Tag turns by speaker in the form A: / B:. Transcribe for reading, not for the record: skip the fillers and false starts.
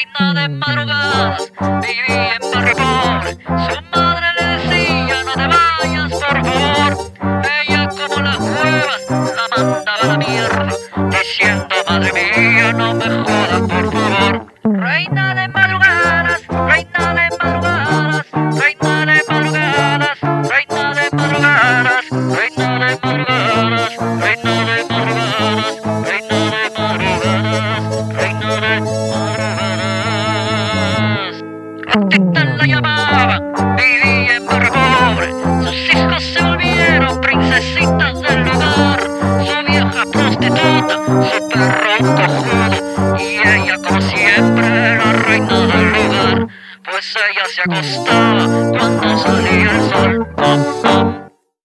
A: reina de madrugadas, vivía en barrio pobre. Su madre le decía, no te vayas, por favor. Ella como las huevas la mandaba a la mierda, diciendo, madre mía, no me jodas, por favor. Reina de madrugadas, reina de madrugadas, reina de madrugadas, reina de madrugadas, reina de madrugadas, reina de madrugadas, reina de madrugadas, reina de madrugadas. Rosita la llamaban, vivía en barrio pobre, sus hijos se volvieron princesitas del lugar, su vieja prostituta, su perro cojudo, y ella como siempre era reina del lugar, pues ella se acostaba cuando salía el sol.